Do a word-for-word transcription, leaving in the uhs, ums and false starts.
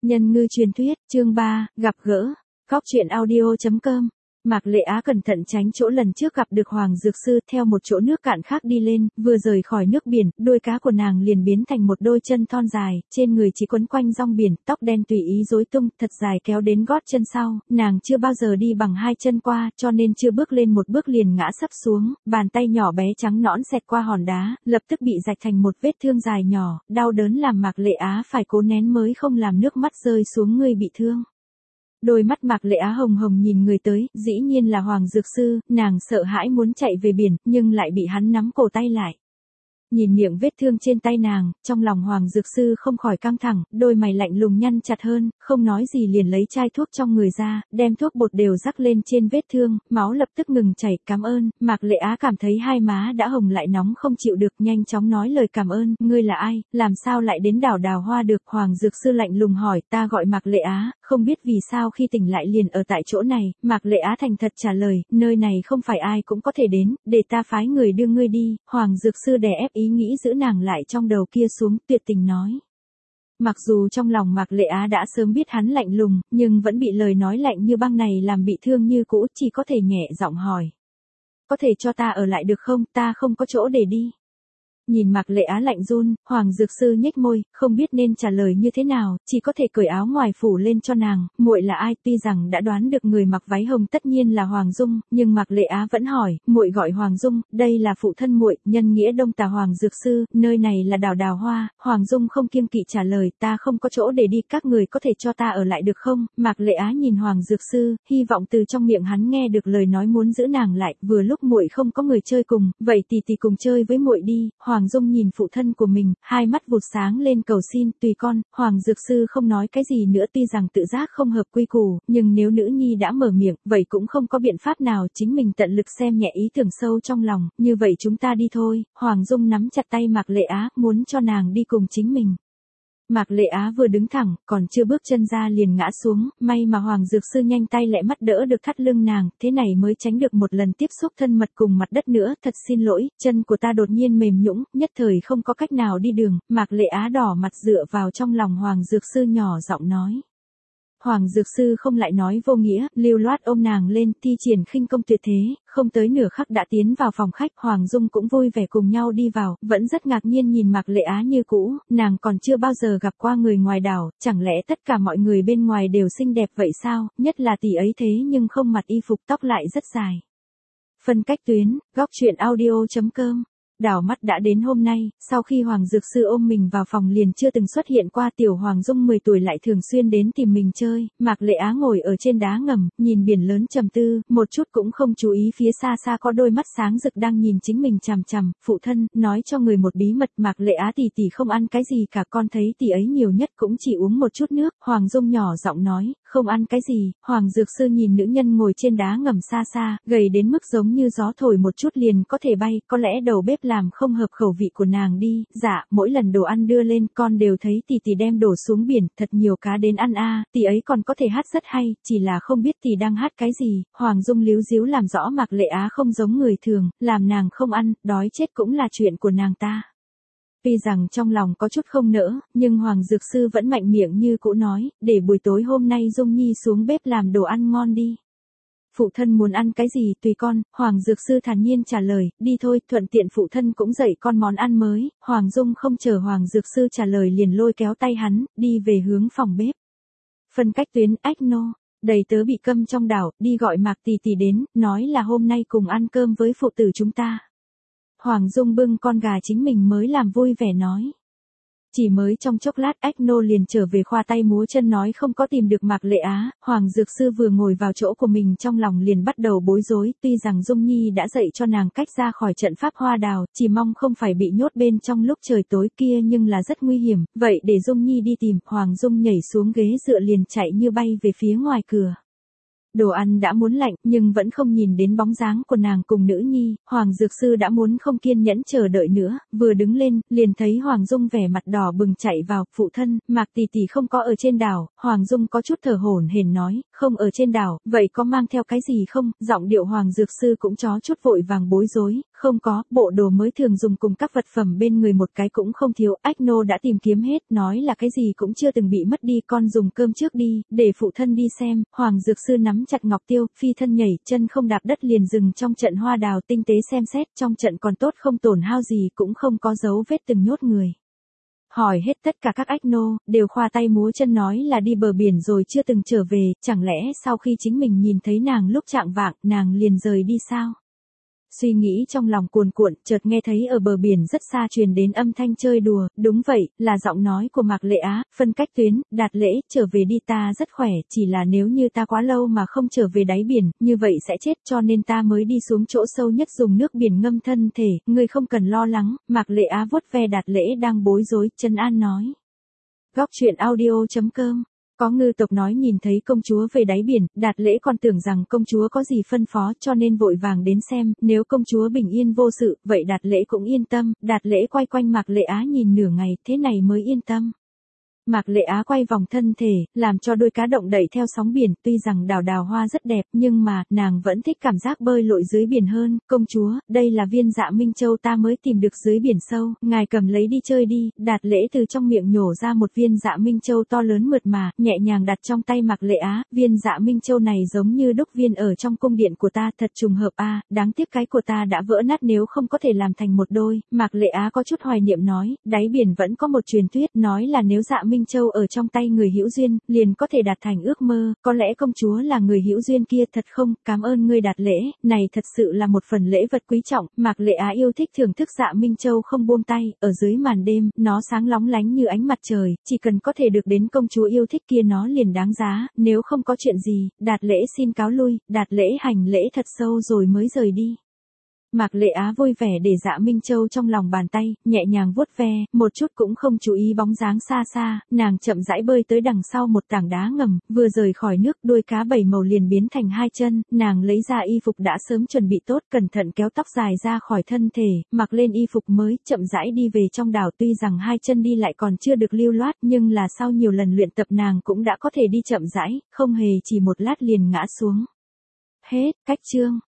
Nhân ngư truyền thuyết, chương ba, gặp gỡ. Góc truyện audio chấm com. Mạc Lệ Á cẩn thận tránh chỗ lần trước gặp được Hoàng Dược Sư, theo một chỗ nước cạn khác đi lên, vừa rời khỏi nước biển, đuôi cá của nàng liền biến thành một đôi chân thon dài, trên người chỉ quấn quanh rong biển, tóc đen tùy ý rối tung, thật dài kéo đến gót chân sau, nàng chưa bao giờ đi bằng hai chân qua, cho nên chưa bước lên một bước liền ngã sấp xuống, bàn tay nhỏ bé trắng nõn xẹt qua hòn đá, lập tức bị rạch thành một vết thương dài nhỏ, đau đớn làm Mạc Lệ Á phải cố nén mới không làm nước mắt rơi xuống người bị thương. Đôi mắt Mạc Lệ Á hồng hồng nhìn người tới, dĩ nhiên là Hoàng Dược Sư, nàng sợ hãi muốn chạy về biển, nhưng lại bị hắn nắm cổ tay lại. Nhìn miệng vết thương trên tay nàng, trong lòng Hoàng Dược Sư không khỏi căng thẳng, đôi mày lạnh lùng nhăn chặt hơn, không nói gì liền lấy chai thuốc trong người ra, đem thuốc bột đều rắc lên trên vết thương, máu lập tức ngừng chảy, cảm ơn. Mạc Lệ Á cảm thấy hai má đã hồng lại nóng không chịu được, nhanh chóng nói lời cảm ơn. Ngươi là ai, làm sao lại đến đảo Đào Hoa được? Hoàng Dược Sư lạnh lùng hỏi. Ta gọi Mạc Lệ Á, không biết vì sao khi tỉnh lại liền ở tại chỗ này. Mạc Lệ Á thành thật trả lời, nơi này không phải ai cũng có thể đến, để ta phái người đưa ngươi đi. Hoàng Dược Sư đè ép ý nghĩ giữ nàng lại trong đầu kia xuống, tuyệt tình nói. Mặc dù trong lòng Mạc Lệ Á đã sớm biết hắn lạnh lùng, nhưng vẫn bị lời nói lạnh như băng này làm bị thương như cũ, chỉ có thể nhẹ giọng hỏi. Có thể cho ta ở lại được không, ta không có chỗ để đi. Nhìn Mạc Lệ Á lạnh run, Hoàng Dược Sư nhếch môi, không biết nên trả lời như thế nào, chỉ có thể cởi áo ngoài phủ lên cho nàng. Muội là ai? Tuy rằng đã đoán được người mặc váy hồng tất nhiên là Hoàng Dung, nhưng Mạc Lệ Á vẫn hỏi. Muội gọi Hoàng Dung, đây là phụ thân muội, nhân nghĩa Đông Tà Hoàng Dược Sư, nơi này là đảo Đào Hoa. Hoàng Dung không kiêng kỵ trả lời, ta không có chỗ để đi, các người có thể cho ta ở lại được không? Mạc Lệ Á nhìn Hoàng Dược Sư, hy vọng từ trong miệng hắn nghe được lời nói muốn giữ nàng lại. Vừa lúc muội không có người chơi cùng, vậy tỷ tỷ cùng chơi với muội đi. Hoàng Dung nhìn phụ thân của mình, hai mắt vụt sáng lên cầu xin, tùy con. Hoàng Dược Sư không nói cái gì nữa, tuy rằng tự giác không hợp quy củ, nhưng nếu nữ nhi đã mở miệng, vậy cũng không có biện pháp nào, chính mình tận lực xem nhẹ ý tưởng sâu trong lòng, như vậy chúng ta đi thôi. Hoàng Dung nắm chặt tay Mạc Lệ Á, muốn cho nàng đi cùng chính mình. Mạc Lệ Á vừa đứng thẳng, còn chưa bước chân ra liền ngã xuống, may mà Hoàng Dược Sư nhanh tay lẹ mắt đỡ được thắt lưng nàng, thế này mới tránh được một lần tiếp xúc thân mật cùng mặt đất nữa. Thật xin lỗi, chân của ta đột nhiên mềm nhũn, nhất thời không có cách nào đi đường. Mạc Lệ Á đỏ mặt dựa vào trong lòng Hoàng Dược Sư nhỏ giọng nói. Hoàng Dược Sư không lại nói vô nghĩa, lưu loát ôm nàng lên, thi triển khinh công tuyệt thế, không tới nửa khắc đã tiến vào phòng khách. Hoàng Dung cũng vui vẻ cùng nhau đi vào, vẫn rất ngạc nhiên nhìn Mạc Lệ Á như cũ, nàng còn chưa bao giờ gặp qua người ngoài đảo, chẳng lẽ tất cả mọi người bên ngoài đều xinh đẹp vậy sao, nhất là tỷ ấy thế nhưng không mặc y phục, tóc lại rất dài. Phân cách tuyến, góc truyện audio chấm com. Đảo mắt đã đến hôm nay, sau khi Hoàng Dược Sư ôm mình vào phòng liền chưa từng xuất hiện qua. Tiểu Hoàng Dung mười tuổi lại thường xuyên đến tìm mình chơi. Mạc Lệ Á ngồi ở trên đá ngầm, nhìn biển lớn trầm tư, một chút cũng không chú ý phía xa xa có đôi mắt sáng rực đang nhìn chính mình chằm chằm. Phụ thân, nói cho người một bí mật, Mạc Lệ Á tỷ tỷ không ăn cái gì cả, con thấy tỷ ấy nhiều nhất cũng chỉ uống một chút nước. Hoàng Dung nhỏ giọng nói, không ăn cái gì. Hoàng Dược Sư nhìn nữ nhân ngồi trên đá ngầm xa xa, gầy đến mức giống như gió thổi một chút liền có thể bay, có lẽ đầu bếp làm không hợp khẩu vị của nàng đi. Dạ, mỗi lần đồ ăn đưa lên con đều thấy tỷ tỷ đem đổ xuống biển, thật nhiều cá đến ăn a. Tỷ ấy còn có thể hát rất hay, chỉ là không biết tỷ đang hát cái gì. Hoàng Dung líu díu làm rõ Mạc Lệ Á không giống người thường, làm nàng không ăn, đói chết cũng là chuyện của nàng ta. Tuy rằng trong lòng có chút không nỡ, nhưng Hoàng Dược Sư vẫn mạnh miệng như cũ nói, để buổi tối hôm nay Dung Nhi xuống bếp làm đồ ăn ngon đi. Phụ thân muốn ăn cái gì tùy con. Hoàng Dược Sư thản nhiên trả lời, đi thôi, thuận tiện phụ thân cũng dạy con món ăn mới. Hoàng Dung không chờ Hoàng Dược Sư trả lời liền lôi kéo tay hắn, đi về hướng phòng bếp. Phân cách tuyến, ách nô, đầy tớ bị câm trong đảo, đi gọi Mạc tỷ tỷ đến, nói là hôm nay cùng ăn cơm với phụ tử chúng ta. Hoàng Dung bưng con gà chính mình mới làm vui vẻ nói. Chỉ mới trong chốc lát, ách nô liền trở về khoa tay múa chân nói không có tìm được Mạc Lệ Á. Hoàng Dược Sư vừa ngồi vào chỗ của mình trong lòng liền bắt đầu bối rối, tuy rằng Dung Nhi đã dạy cho nàng cách ra khỏi trận pháp hoa đào, chỉ mong không phải bị nhốt bên trong lúc trời tối kia, nhưng là rất nguy hiểm, vậy để Dung Nhi đi tìm. Hoàng Dung nhảy xuống ghế dựa liền chạy như bay về phía ngoài cửa. Đồ ăn đã muốn lạnh, nhưng vẫn không nhìn đến bóng dáng của nàng cùng nữ nhi. Hoàng Dược Sư đã muốn không kiên nhẫn chờ đợi nữa, vừa đứng lên, liền thấy Hoàng Dung vẻ mặt đỏ bừng chạy vào. Phụ thân, Mạc tỷ tỷ không có ở trên đảo. Hoàng Dung có chút thở hổn hển nói, không ở trên đảo, vậy có mang theo cái gì không? Giọng điệu Hoàng Dược Sư cũng chó chút vội vàng bối rối, Không có, bộ đồ mới thường dùng cùng các vật phẩm bên người một cái cũng không thiếu, Ách Nô đã tìm kiếm hết, nói là cái gì cũng chưa từng bị mất đi, con dùng cơm trước đi, để phụ thân đi xem. Hoàng Dược Sư nắm chặt ngọc tiêu, phi thân nhảy, chân không đạp đất liền dừng trong trận hoa đào, tinh tế xem xét, trong trận còn tốt không tổn hao gì, cũng không có dấu vết từng nhốt người. Hỏi hết tất cả các Ách Nô, đều khoa tay múa chân nói là đi bờ biển rồi chưa từng trở về, chẳng lẽ sau khi chính mình nhìn thấy nàng lúc chạng vạng, nàng liền rời đi sao? Suy nghĩ trong lòng cuồn cuộn, chợt nghe thấy ở bờ biển rất xa truyền đến âm thanh chơi đùa, đúng vậy, là giọng nói của Mạc Lệ Á, phân cách tuyến, Đạt Lễ, trở về đi, ta rất khỏe, chỉ là nếu như ta quá lâu mà không trở về đáy biển, như vậy sẽ chết, cho nên ta mới đi xuống chỗ sâu nhất dùng nước biển ngâm thân thể, ngươi không cần lo lắng. Mạc Lệ Á vuốt ve Đạt Lễ đang bối rối, trấn an nói. Góc truyện audio chấm com. Có ngư tộc nói nhìn thấy công chúa về đáy biển, Đạt Lễ còn tưởng rằng công chúa có gì phân phó cho nên vội vàng đến xem, nếu công chúa bình yên vô sự, vậy Đạt Lễ cũng yên tâm. Đạt Lễ quay quanh Mạc Lệ Á nhìn nửa ngày, thế này mới yên tâm. Mạc Lệ Á quay vòng thân thể, làm cho đôi cá động đẩy theo sóng biển, tuy rằng đào đào hoa rất đẹp, nhưng mà, nàng vẫn thích cảm giác bơi lội dưới biển hơn. Công chúa, đây là viên Dạ Minh Châu ta mới tìm được dưới biển sâu, ngài cầm lấy đi chơi đi. Đạt Lễ từ trong miệng nhổ ra một viên Dạ Minh Châu to lớn mượt mà, nhẹ nhàng đặt trong tay Mạc Lệ Á. Viên Dạ Minh Châu này giống như đúc viên ở trong cung điện của ta, thật trùng hợp a, đáng tiếc cái của ta đã vỡ nát, nếu không có thể làm thành một đôi. Mạc Lệ Á có chút hoài niệm nói, đáy biển vẫn có một truyền thuyết, nói là nếu Dạ Minh Châu ở trong tay người hữu duyên, liền có thể đạt thành ước mơ, có lẽ công chúa là người hữu duyên kia. Thật không? Cảm ơn ngươi Đạt Lễ, này thật sự là một phần lễ vật quý trọng. Mạc Lệ Á yêu thích thưởng thức Dạ Minh Châu không buông tay, ở dưới màn đêm, nó sáng lóng lánh như ánh mặt trời, chỉ cần có thể được đến công chúa yêu thích kia nó liền đáng giá. Nếu không có chuyện gì, Đạt Lễ xin cáo lui. Đạt Lễ hành lễ thật sâu rồi mới rời đi. Mạc Lệ Á vui vẻ để Dạ Minh Châu trong lòng bàn tay, nhẹ nhàng vuốt ve, một chút cũng không chú ý bóng dáng xa xa, nàng chậm rãi bơi tới đằng sau một tảng đá ngầm, vừa rời khỏi nước, đuôi cá bảy màu liền biến thành hai chân, nàng lấy ra y phục đã sớm chuẩn bị tốt, cẩn thận kéo tóc dài ra khỏi thân thể, mặc lên y phục mới, chậm rãi đi về trong đảo. Tuy rằng hai chân đi lại còn chưa được lưu loát, nhưng là sau nhiều lần luyện tập nàng cũng đã có thể đi chậm rãi, không hề chỉ một lát liền ngã xuống. Hết, cách chương.